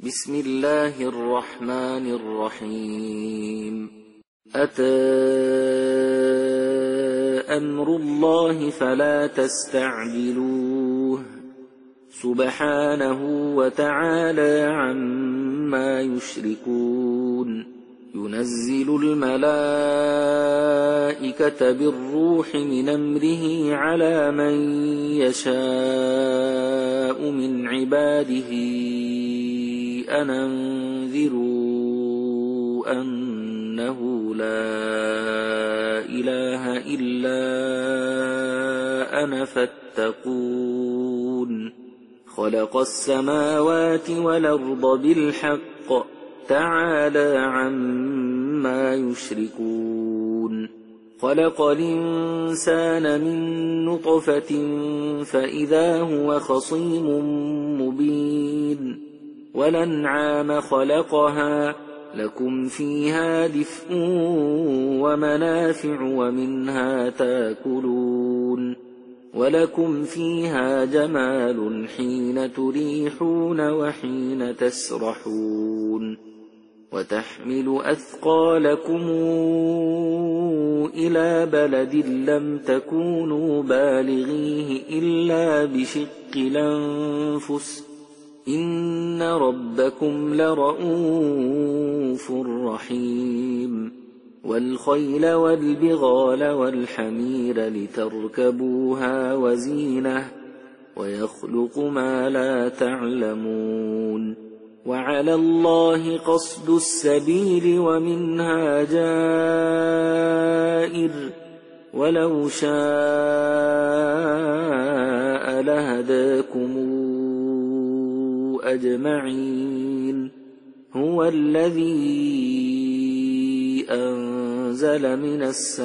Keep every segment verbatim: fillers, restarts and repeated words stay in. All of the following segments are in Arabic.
بسم الله الرحمن الرحيم أتى أمر الله فلا تستعجلوه سبحانه وتعالى عما يشركون ينزل الملائكة بالروح من أمره على من يشاء من عباده أن أنذروا أنه لا إله إلا أنا فاتقون خلق السماوات والأرض بالحق تعالى عما يشركون خلق الإنسان من نطفة فإذا هو خصيم مبين والأنعام خلقها لكم فيها دفء ومنافع ومنها تاكلون ولكم فيها جمال حين تريحون وحين تسرحون وتحمل أثقالكم إلى بلد لم تكونوا بالغيه إلا بشق الأنفس إن ربكم لرءوف رحيم والخيل والبغال والحمير لتركبوها وزينة ويخلق ما لا تعلمون وعلى الله قصد السبيل ومنها جائر ولو شاء لهداكم أجمعين هو الذي أنزل من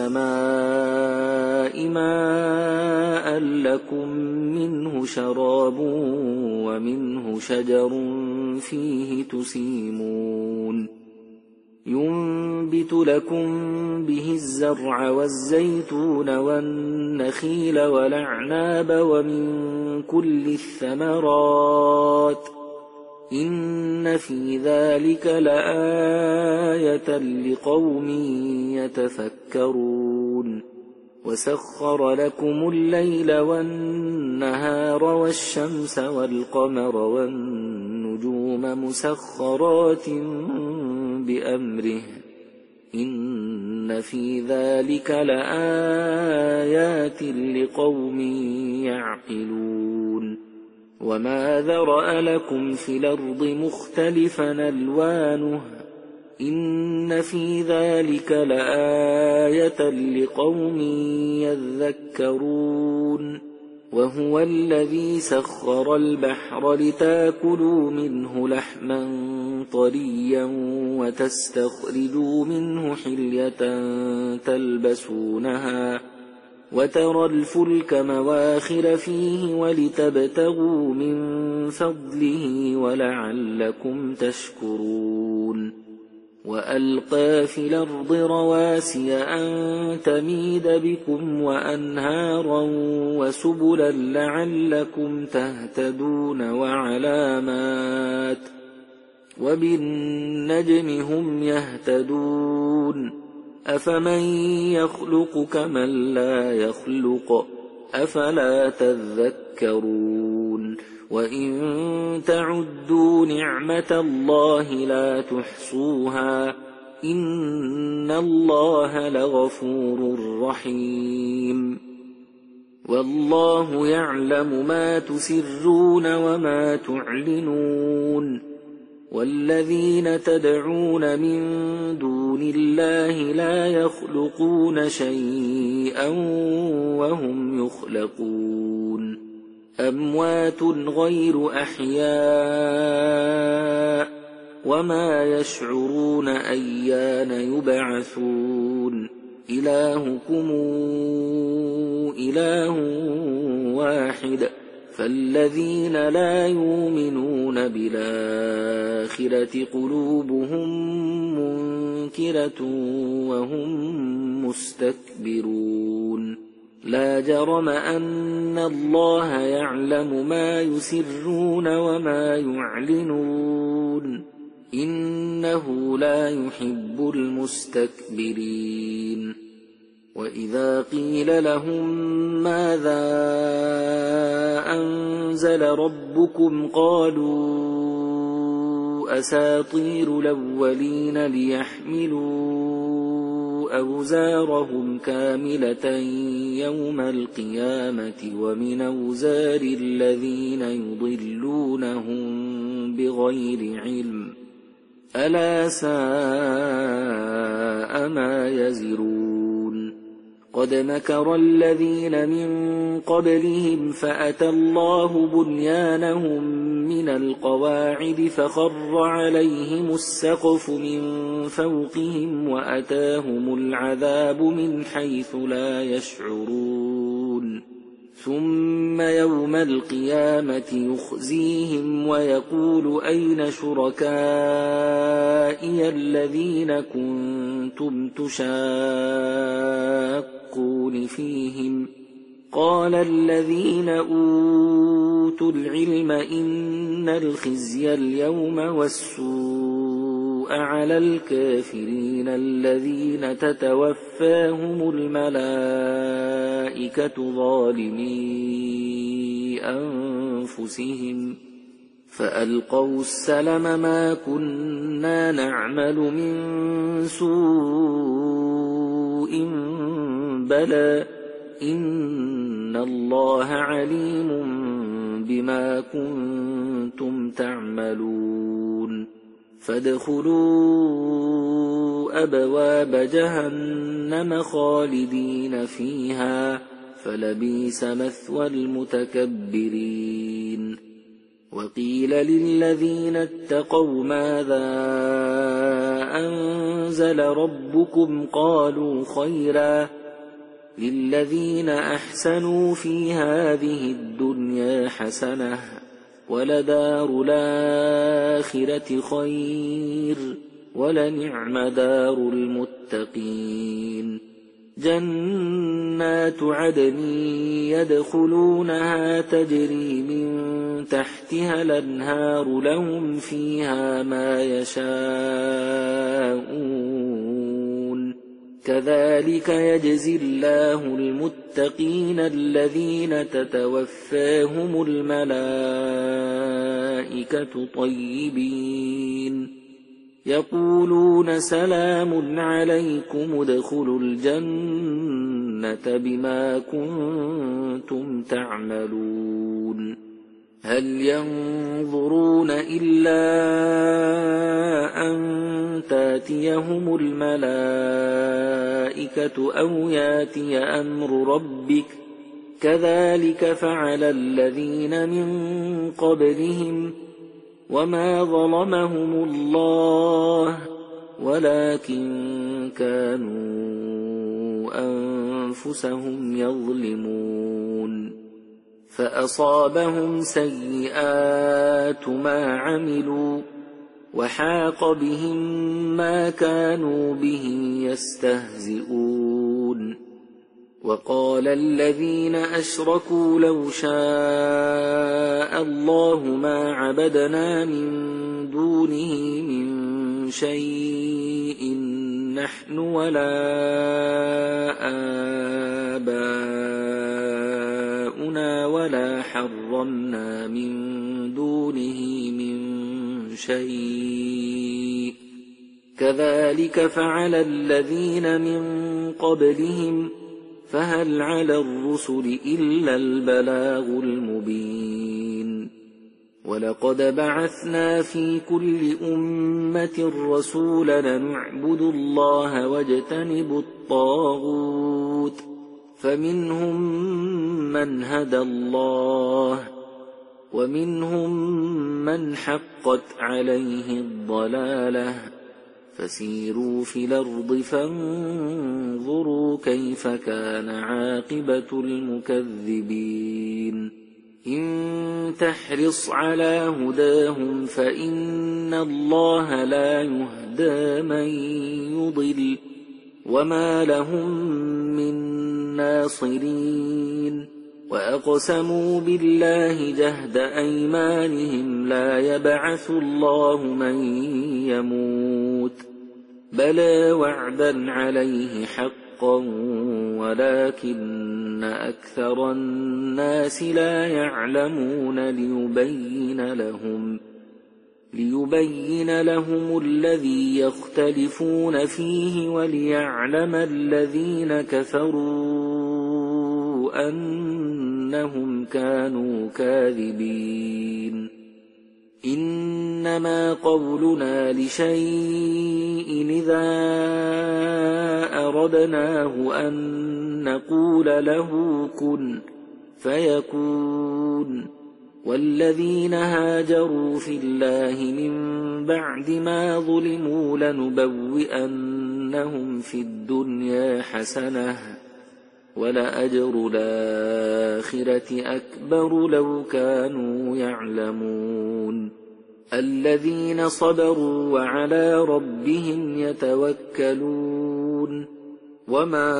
السماء ماء لكم منه شراب ومنه شجر فيه تسيمون ينبت لكم به الزرع والزيتون والنخيل والأعناب ومن كل الثمرات إن في ذلك لآية لقوم يتفكرون وسخر لكم الليل والنهار والشمس والقمر والنجوم مسخرات بأمره إن في ذلك لآيات لقوم يعقلون وما ذرأ لكم في الأرض مختلفا ألوانه إن في ذلك لآية لقوم يذكرون وهو الذي سخر البحر لتاكلوا منه لحما طريا وتستخرجوا منه حلية تلبسونها وترى الفلك مواخر فيه ولتبتغوا من فضله ولعلكم تشكرون وألقى في الأرض رواسي أن تميد بكم وأنهارا وسبلا لعلكم تهتدون وعلامات وبالنجم هم يهتدون أفمن يخلق كمن لا يخلق أفلا تذكرون وإن تعدوا نعمة الله لا تحصوها إن الله لغفور رحيم والله يعلم ما تسرون وما تعلنون والذين تدعون من دون الله لا يخلقون شيئا وهم يخلقون أموات غير أحياء وما يشعرون أيان يبعثون إلهكم إله واحد فالذين لا يؤمنون بالآخرة قلوبهم منكرة وهم مستكبرون لا جرم أن الله يعلم ما يسرون وما يعلنون إنه لا يحب المستكبرين وإذا قيل لهم ماذا أنزل ربكم قالوا أساطير الأولين ليحملوا أوزارهم كاملة يوم القيامة ومن أوزار الذين يضلونهم بغير علم ألا ساء ما يزرون قد مكر الذين من قبلهم فأتى الله بنيانهم من القواعد فخر عليهم السقف من فوقهم وأتاهم العذاب من حيث لا يشعرون ثم يوم القيامة يخزيهم ويقول أين شركائي الذين كنتم تشاقون فيهم قال الذين أوتوا العلم إن الخزي اليوم والسوء على الكافرين الذين تتوفاهم الملائكة ظالمي أنفسهم فألقوا السلم ما كنا نعمل من سوء بلى إن الله عليم بما كنتم تعملون فادخلوا أبواب جهنم خالدين فيها فلبئس مثوى المتكبرين وقيل للذين اتقوا ماذا أنزل ربكم قالوا خيرا للذين أحسنوا في هذه الدنيا حسنة ولدار الآخرة خير ولنعم دار المتقين جنات عدن يدخلونها تجري من تحتها الأنهار لهم فيها ما يشاءون كذلك يجزي الله المتقين الذين تتوفاهم الملائكة طيبين يقولون سلام عليكم ادخلوا الجنة بما كنتم تعملون هل ينظرون إلا أن تاتيهم الملائكة أو ياتي أمر ربك كذلك فعل الذين من قبلهم وما ظلمهم الله ولكن كانوا أنفسهم يظلمون فأصابهم سيئات ما عملوا وحاق بهم ما كانوا به يستهزئون وقال الذين أشركوا لو شاء الله ما عبدنا من دونه من شيء نحن ولا آباؤنا ولا حرمنا من دونه من شيء كذلك فعل الذين من قبلهم فهل على الرسل إلا البلاغ المبين ولقد بعثنا في كل أمة رسولا نعبد الله واجتنب الطاغوت فمنهم من هدى الله ومنهم من حقت عليه الضلالة فسيروا في الأرض فانظروا كيف كان عاقبة المكذبين إن تحرص على هداهم فإن الله لا يهدى من يضل وما لهم من ناصرين وأقسموا بالله جهد أيمانهم لا يبعث الله من يموت بلى وعدا عليه حقا ولكن أكثر الناس لا يعلمون ليبين لهم ليبين لهم الذي يختلفون فيه وليعلم الذين كفروا أنهم كانوا كاذبين إنما قولنا لشيء إذا أردناه أن نقول له كن فيكون والذين هاجروا في الله من بعد ما ظلموا لنبوئنهم في الدنيا حسنة ولأجر الآخرة أكبر لو كانوا يعلمون الذين صبروا وعلى ربهم يتوكلون وما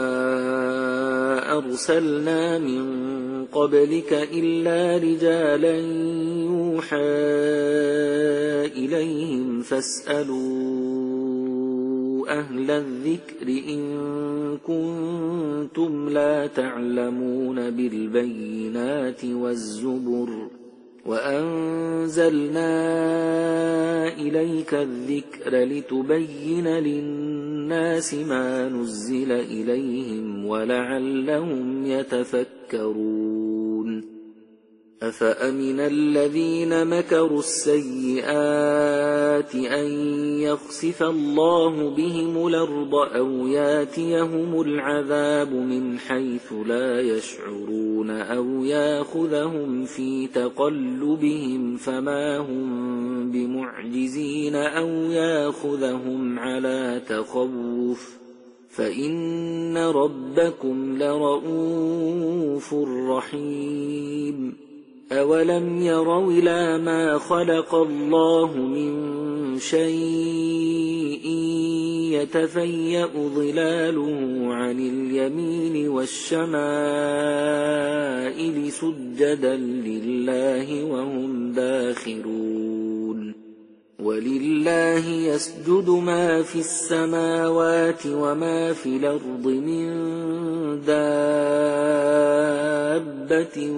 أرسلنا من قبلك إلا رجالا يوحى إليهم فاسألوا أهل الذكر إن كنتم لا تعلمون بالبينات والزبر وأنزلنا إليك الذكر لتبين للناس ما نزل إليهم ولعلهم يتفكرون أفأمن الذين مكروا السيئات أن يخسف الله بهم الأرض أو ياتيهم العذاب من حيث لا يشعرون أو ياخذهم في تقلبهم فما هم بمعجزين أو ياخذهم على تخوف فإن ربكم لرؤوف رحيم أولم يروا إلى ما خلق الله من شيء يتفيأ ظلاله عن اليمين والشمائل سجدا لله وهم داخرون ولله يسجد ما في السماوات وما في الأرض من دابة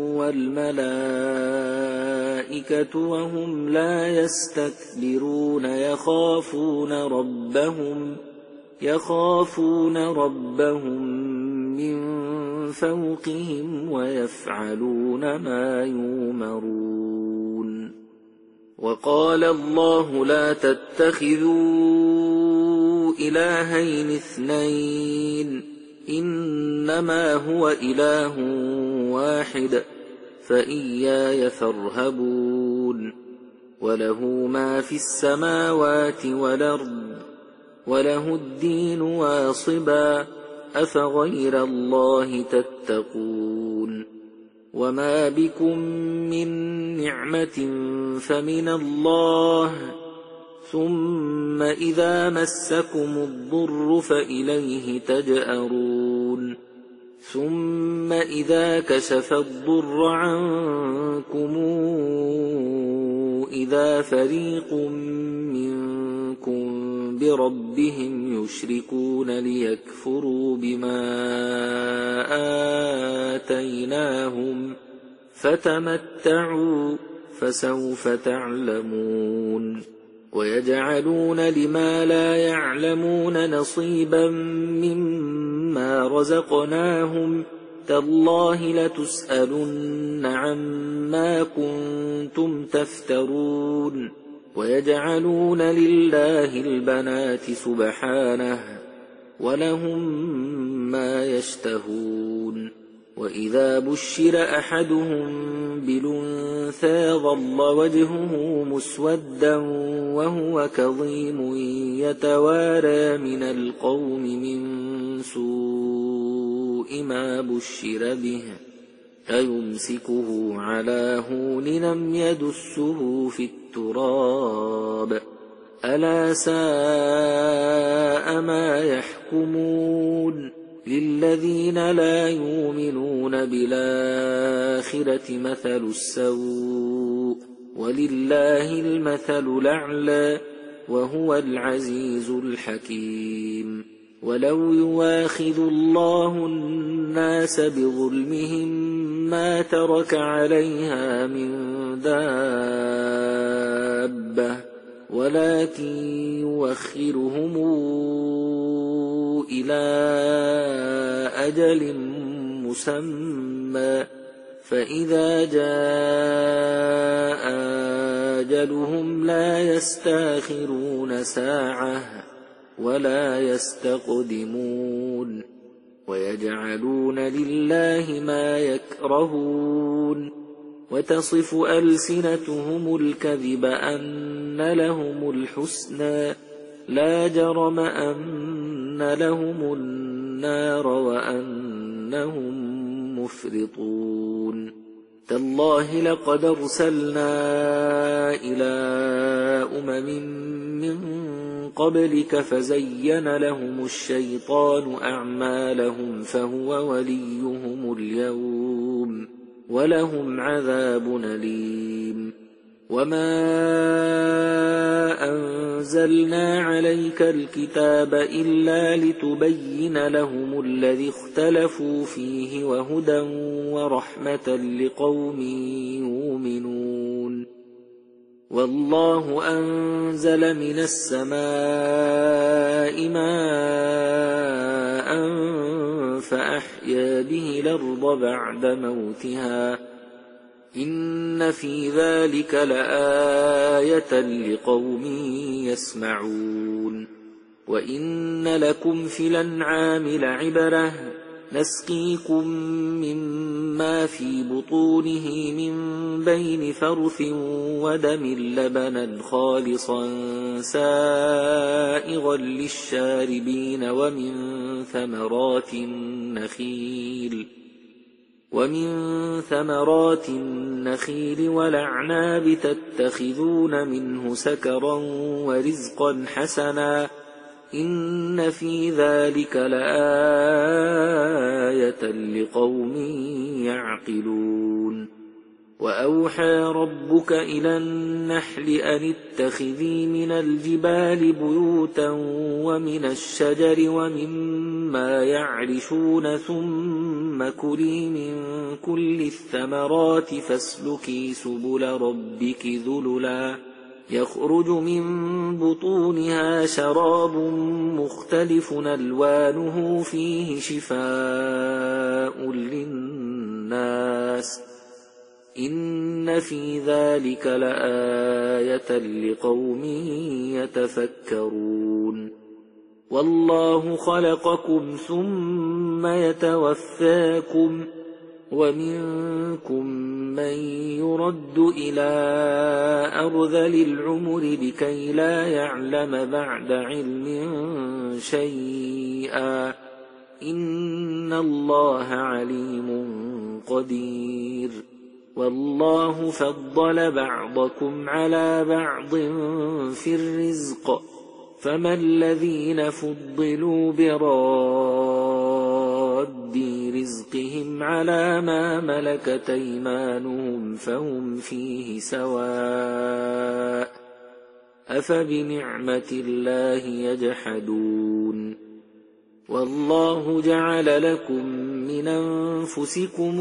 والملائكة وهم لا يستكبرون يخافون ربهم يخافون ربهم من فوقهم ويفعلون ما يؤمرون وقال الله لا تتخذوا إلهين اثنين إنما هو إله واحد فإياي فارهبون وله ما في السماوات والأرض وله الدين واصبا أفغير الله تتقون وما بكم من نعمة فمن الله ثم إذا مسكم الضر فإليه تجأرون ثم إذا كشف الضر عنكم إذا فريق منكم بربهم يشركون ليكفروا بما آتيناهم فتمتعوا فسوف تعلمون ويجعلون لما لا يعلمون نصيبا مما رزقناهم تالله لتسألن عما كنتم تفترون ويجعلون لله البنات سبحانه ولهم ما يشتهون وإذا بشر أحدهم بالأنثى ظل وجهه مسودا وهو كظيم يتوارى من القوم من سوء ما بشر به أيمسكه على هون لم يدسه في التراب ألا ساء ما يحكمون للذين لا يؤمنون بالآخرة مثل السوء ولله المثل الأعلى وهو العزيز الحكيم ولو يواخذ الله الناس بظلمهم ما ترك عليها من دابة ولكن يوخرهم إلى أجل مسمى فإذا جاء أجلهم لا يستأخرون ساعة ولا يستقدمون ويجعلون لله ما يكرهون وتصف ألسنتهم الكذب أن لهم الحسنى لا جرم أن لهم النار وأنهم مفرطون تالله لقد أرسلنا إلى أمم من قبلك فزين لهم الشيطان أعمالهم فهو وليهم اليوم ولهم عذاب أليم وما أنزلنا عليك الكتاب إلا لتبين لهم الذي اختلفوا فيه وهدى ورحمة لقوم يؤمنون والله أنزل من السماء ماء فأحيا به الأرض بعد موتها إن في ذلك لآية لقوم يسمعون وإن لكم في الأنعام لعبرة نسقيكم مما في بطونه من بين فرث ودم لبنا خالصا سائغا للشاربين ومن ثمرات النخيل ومن ثمرات النخيل والأعناب تتخذون منه سكرا ورزقا حسنا إن في ذلك لآية لقوم يعقلون وأوحى ربك إلى النحل أن اتخذي من الجبال بيوتا ومن الشجر ومما يعرشون ثم كلي من كل الثمرات فاسلكي سبل ربك ذللا يخرج من بطونها شراب مختلف ألوانه فيه شفاء للناس إن في ذلك لآية لقوم يتفكرون والله خلقكم ثم يتوفاكم ومنكم من يرد إلى أرذل العمر لكي لا يعلم بعد علم شيئا إن الله عليم قدير والله فضل بعضكم على بعض في الرزق فما الذين فضلوا براد رزقهم على ما ملكت أيمانهم فهم فيه سواء أفبنعمة الله يجحدون والله جعل لكم من أنفسكم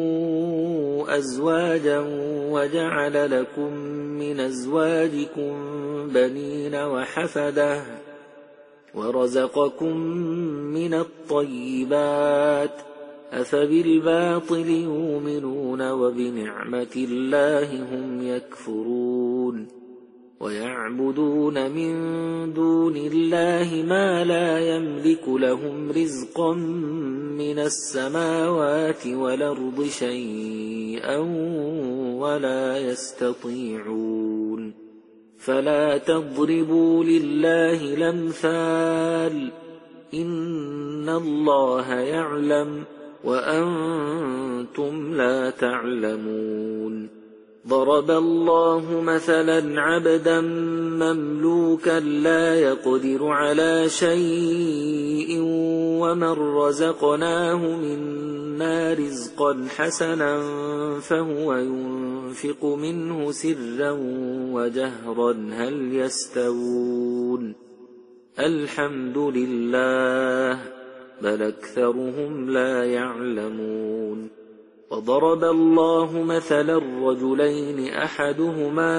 أزواجا وجعل لكم من أزواجكم بنين وحفدة ورزقكم من الطيبات أفبالباطل يؤمنون وبنعمة الله هم يكفرون ويعبدون من دون الله ما لا يملك لهم رزقا من السماوات والأرض شيئا ولا يستطيعون فلا تضربوا لله الأمثال إن الله يعلم وأنتم لا تعلمون ضرب الله مثلا عبدا مملوكا لا يقدر على شيء ومن رزقناه منا رزقا حسنا فهو ينفق منه سرا وجهرا هل يستوون الحمد لله بل أكثرهم لا يعلمون وضرب الله مثلا الرجلين أحدهما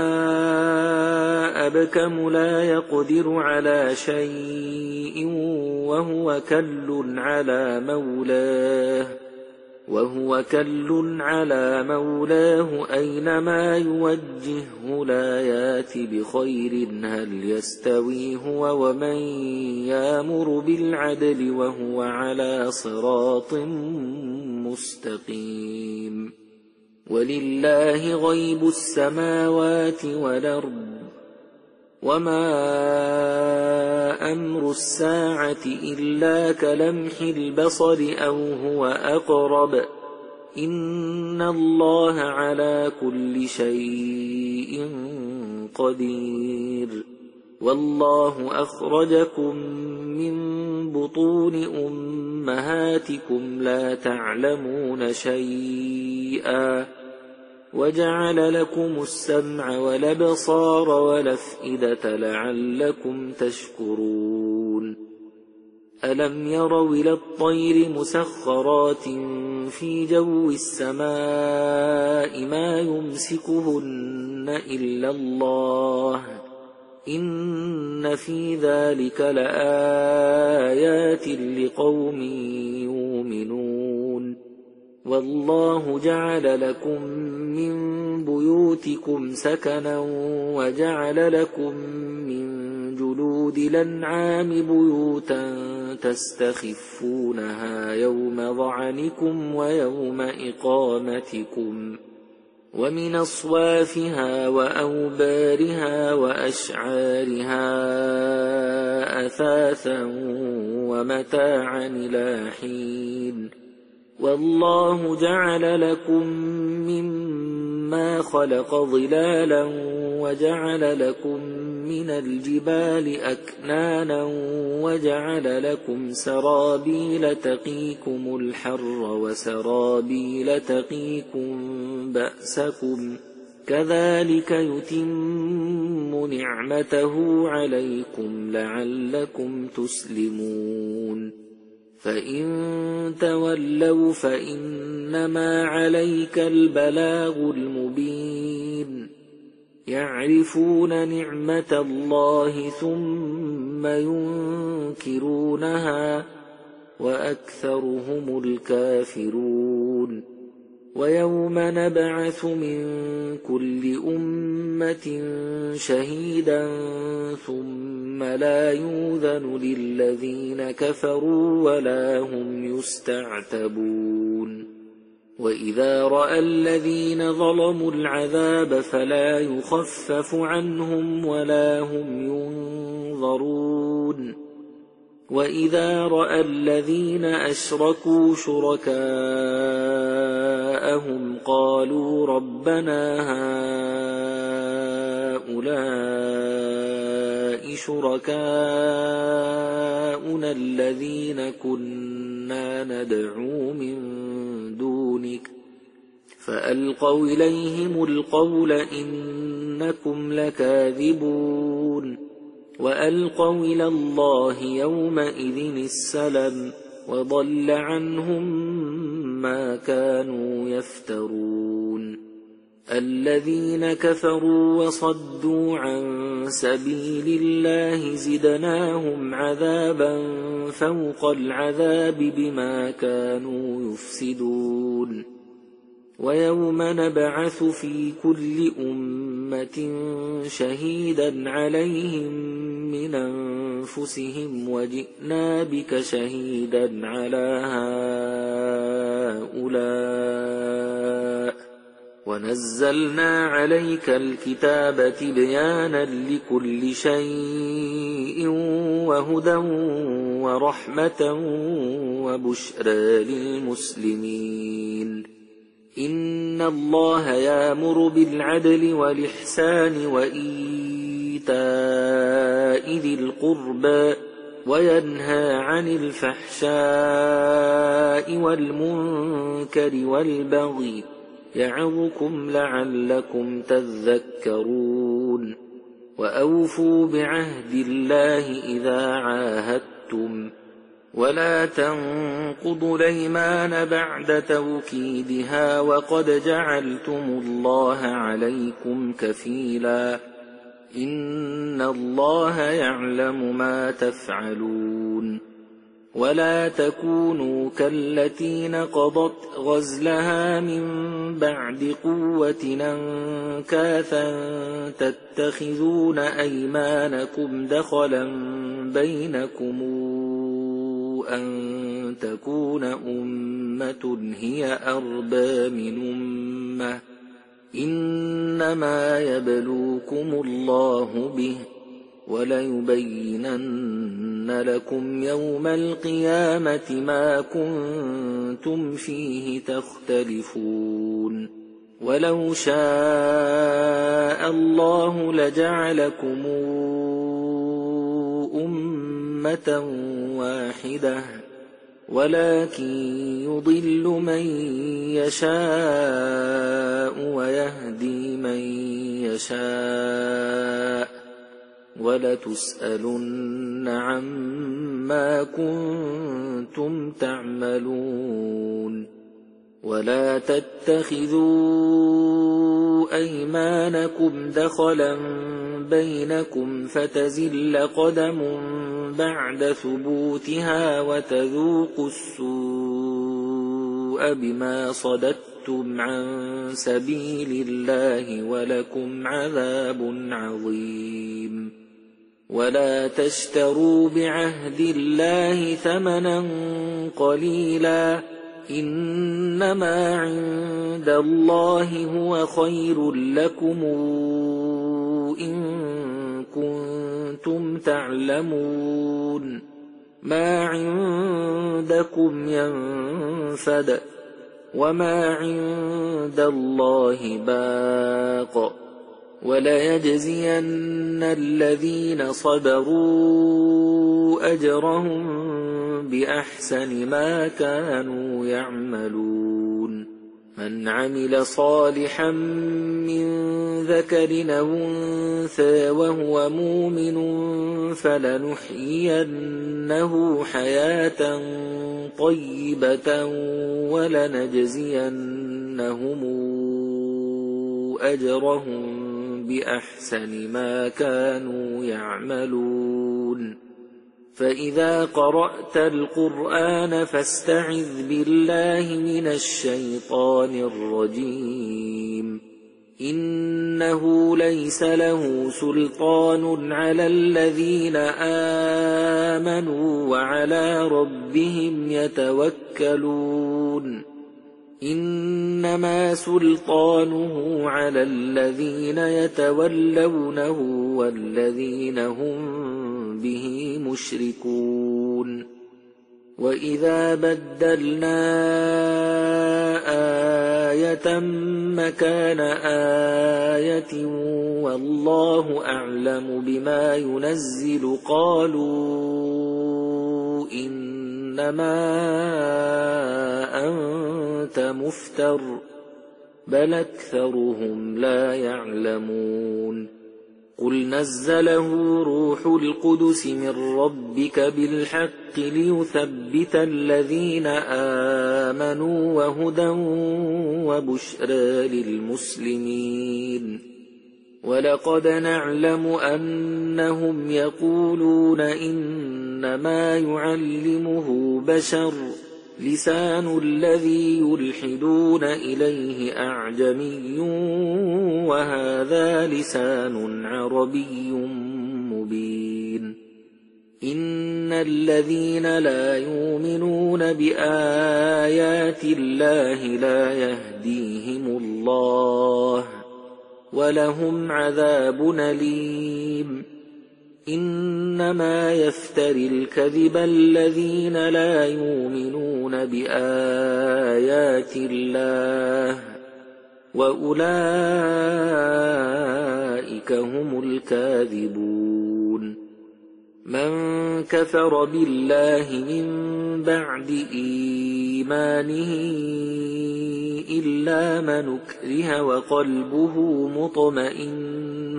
أبكم لا يقدر على شيء وهو كل على مولاه وهو كل على مولاه أينما يوجهه لا يات بخير هل يستوي هو ومن يأمر بالعدل وهو على صراط مستقيم ولله غيب السماوات والأرض وما أمر الساعة إلا كلمح البصر أو هو أقرب إن الله على كل شيء قدير والله أخرجكم من بطون أمهاتكم لا تعلمون شيئا وجعل لكم السمع والأبصار والأفئدة لعلكم تشكرون ألم يروا إلى الطير مسخرات في جو السماء ما يمسكهن إلا الله إن في ذلك لآيات لقوم يؤمنون والله جعل لكم من بيوتكم سكنا وجعل لكم من جلود الأنعام بيوتا تستخفونها يوم ظعنكم ويوم إقامتكم ومن أصوافها وأوبارها وأشعارها أثاثا ومتاعا إلى حين والله جعل لكم مما خلق ظلالا وجعل لكم من الجبال أكنانا وجعل لكم سرابيل تقيكم الحر وسرابيل تقيكم بأسكم كذلك يتم نعمته عليكم لعلكم تسلمون فإن تولوا فإنما عليك البلاغ المبين يعرفون نعمة الله ثم ينكرونها وأكثرهم الكافرون ويوم نبعث من كل أمة شهيدا ثم لا يؤذن للذين كفروا ولا هم يستعتبون وإذا رأى الذين ظلموا العذاب فلا يخفف عنهم ولا هم ينظرون وإذا رأى الذين أشركوا شركاءهم قالوا ربنا هؤلاء شركاؤنا الذين كنا ندعو من دونك فألقوا إليهم القول إنكم لكاذبون وألقوا إلى الله يومئذ السلم وضل عنهم ما كانوا يفترون الذين كفروا وصدوا عن سبيل الله زدناهم عذابا فوق العذاب بما كانوا يفسدون ويوم نبعث في كل أمة شهيدا عليهم من أنفسهم وجئنا بك شهيدا على هؤلاء ونزلنا عليك الكتاب تبيانا لكل شيء وهدى ورحمة وبشرى للمسلمين إن الله يأمر بالعدل والإحسان وإيتاء ذي القربى وينهى عن الفحشاء والمنكر والبغي يعظكم لعلكم تذكرون وأوفوا بعهد الله إذا عاهدتم ولا تنقضوا الأيمان بعد توكيدها وقد جعلتم الله عليكم كفيلا إن الله يعلم ما تفعلون ولا تكونوا كالتي نقضت غزلها من بعد قوة أنكاثا تتخذون أيمانكم دخلا بينكم أن تكون أمة هي أربى من أمة إنما يبلوكم الله به وليبينن لكم يوم القيامة ما كنتم فيه تختلفون ولو شاء الله لجعلكم أمة واحدة ولكن يضل من يشاء ويهدي من يشاء ولتسألن عما كنتم تعملون ولا تتخذوا أيمانكم دخلا بينكم فتزل قدم بعد ثبوتها وتذوقوا السوء بما صددتم عن سبيل الله ولكم عذاب عظيم ولا تشتروا بعهد الله ثمنا قليلا إنما عند الله هو خير لكم إن كنتم تعلمون ما عندكم ينفد وما عند الله باق وليجزين الذين صبروا أجرهم بأحسن ما كانوا يعملون من عمل صالحا من ذكر أو أنثى وهو مؤمن فلنحيينه حياة طيبة ولنجزينهم أجرهم بأحسن ما كانوا يعملون فإذا قرأت القرآن فاستعذ بالله من الشيطان الرجيم إنه ليس له سلطان على الذين آمنوا وعلى ربهم يتوكلون إنما سلطانه على الذين يتولونه والذين هم به مشركون وإذا بدلنا آية مكان آية والله أعلم بما ينزل قالوا إنما أنت مفتر بل أكثرهم لا يعلمون قل نزله روح القدس من ربك بالحق ليثبت الذين آمنوا وهدى وبشرى للمسلمين ولقد نعلم أنهم يقولون إنما يعلمه بشر لسان الذي يلحدون إليه أعجمي وهذا لسان عربي مبين إن الذين لا يؤمنون بآيات الله لا يهديهم الله ولهم عذاب أليم إن إنما يفتري الكذب الذين لا يؤمنون بآيات الله وأولئك هم الكاذبون من كفر بالله من بعد إيمانه إلا من أكره وقلبه مطمئن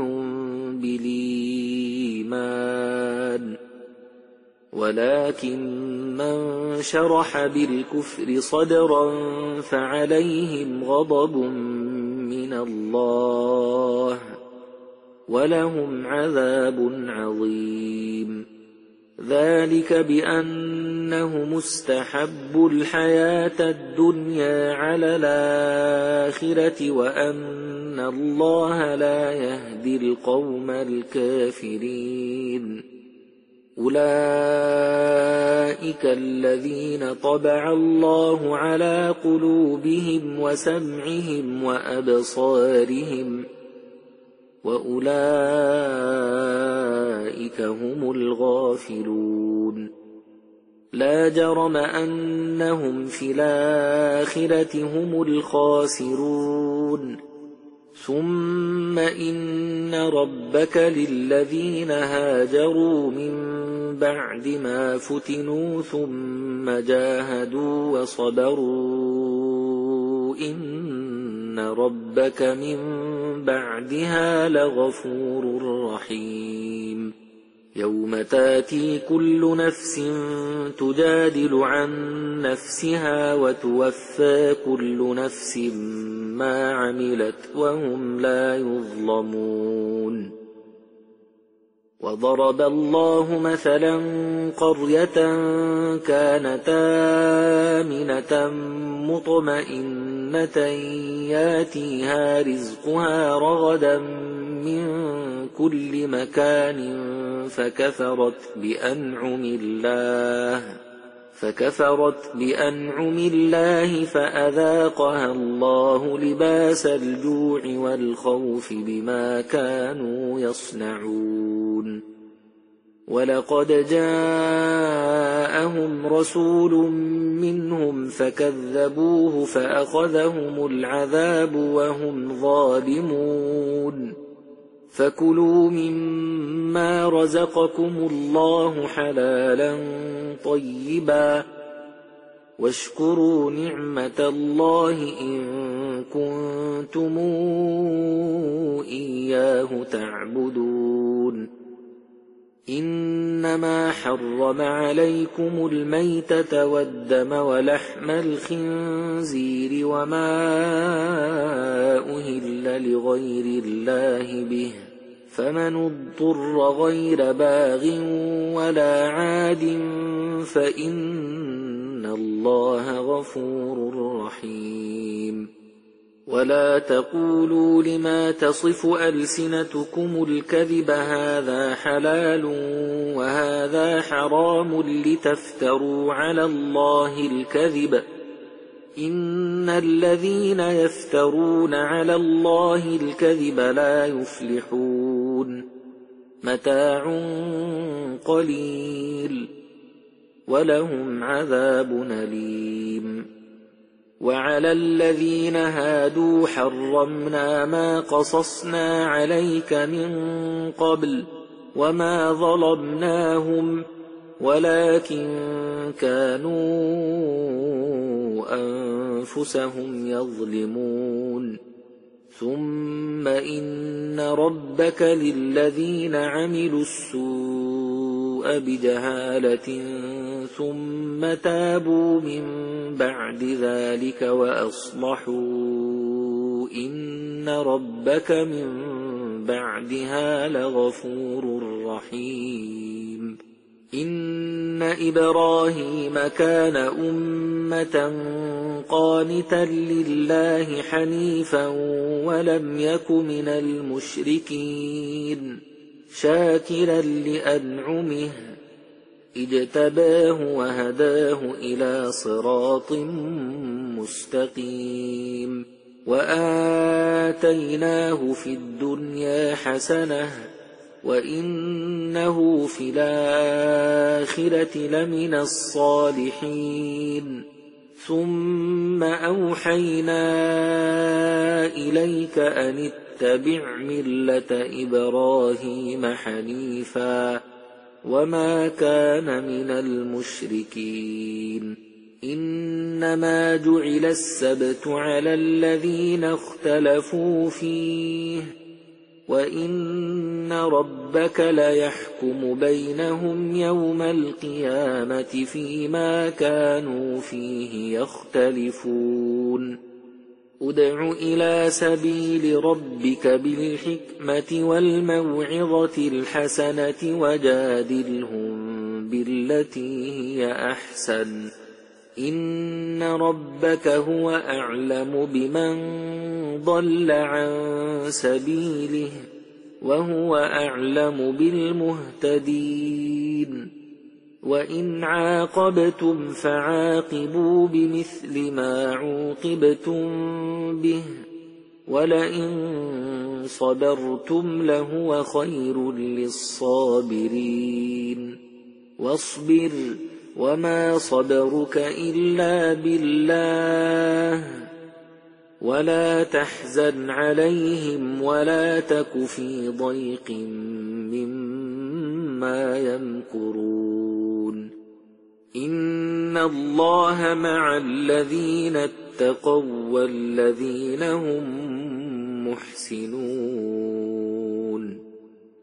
بالإيمان ولكن من شرح بالكفر صدرا فعليهم غضب من الله ولهم عذاب عظيم ذلك بأنهم استحبوا الحياة الدنيا على الآخرة وأن الله لا يهدي القوم الكافرين أولئك الذين طبع الله على قلوبهم وسمعهم وأبصارهم وأولئك هم الغافلون لا جرم أنهم في الآخرة هم الخاسرون ثم إن ربك للذين هاجروا من بعد ما فتنوا ثم جاهدوا وصبروا إن ربك من بعدها لغفور رحيم يوم تاتي كل نفس تجادل عن نفسها وتوفى كل نفس ما عملت وهم لا يظلمون وضرب الله مثلا قرية كانت آمنة مطمئنة ياتيها رزقها رغدا من كل مكان فكفرت بأنعم الله فكفرت بأنعم الله فأذاقها الله لباس الجوع والخوف بما كانوا يصنعون ولقد جاءهم رسول منهم فكذبوه فأخذهم العذاب وهم ظالمون فكلوا مما رزقكم الله حلالا طيبا واشكروا نعمة الله إن كنتم إياه تعبدون إنما حرم عليكم الميتة والدم ولحم الخنزير وما أهل لغير الله به فمن اضطر غير باغ ولا عاد فإن الله غفور رحيم ولا تقولوا لما تصف ألسنتكم الكذب هذا حلال وهذا حرام لتفتروا على الله الكذب إن الذين يفترون على الله الكذب لا يفلحون متاع قليل ولهم عذاب أليم وعلى الذين هادوا حرمنا ما قصصنا عليك من قبل وما ظلمناهم ولكن كانوا أنفسهم يظلمون ثم إن ربك للذين عملوا السوء بجهالة ثم تابوا من بعد ذلك وأصلحوا إن ربك من بعدها لغفور رحيم إن إبراهيم كان أمة قانتا لله حنيفا ولم يك من المشركين شاكرا لأنعمه اجتباه وهداه إلى صراط مستقيم وآتيناه في الدنيا حسنة وإنه في الآخرة لمن الصالحين ثم أوحينا إليك أن اتبع ملة إبراهيم حنيفا وما كان من المشركين إنما جعل السبت على الذين اختلفوا فيه وإن ربك ليحكم بينهم يوم القيامة فيما كانوا فيه يختلفون ادع إلى سبيل ربك بالحكمة والموعظة الحسنة وجادلهم بالتي هي أحسن إن ربك هو أعلم بمن ضل عن سبيله وهو أعلم بالمهتدين وإن عاقبتم فعاقبوا بمثل ما عوقبتم به ولئن صبرتم لهو خير للصابرين واصبر وما صبرك إلا بالله ولا تحزن عليهم ولا تك في ضيق مما يمكرون إن الله مع الذين اتقوا والذين هم محسنون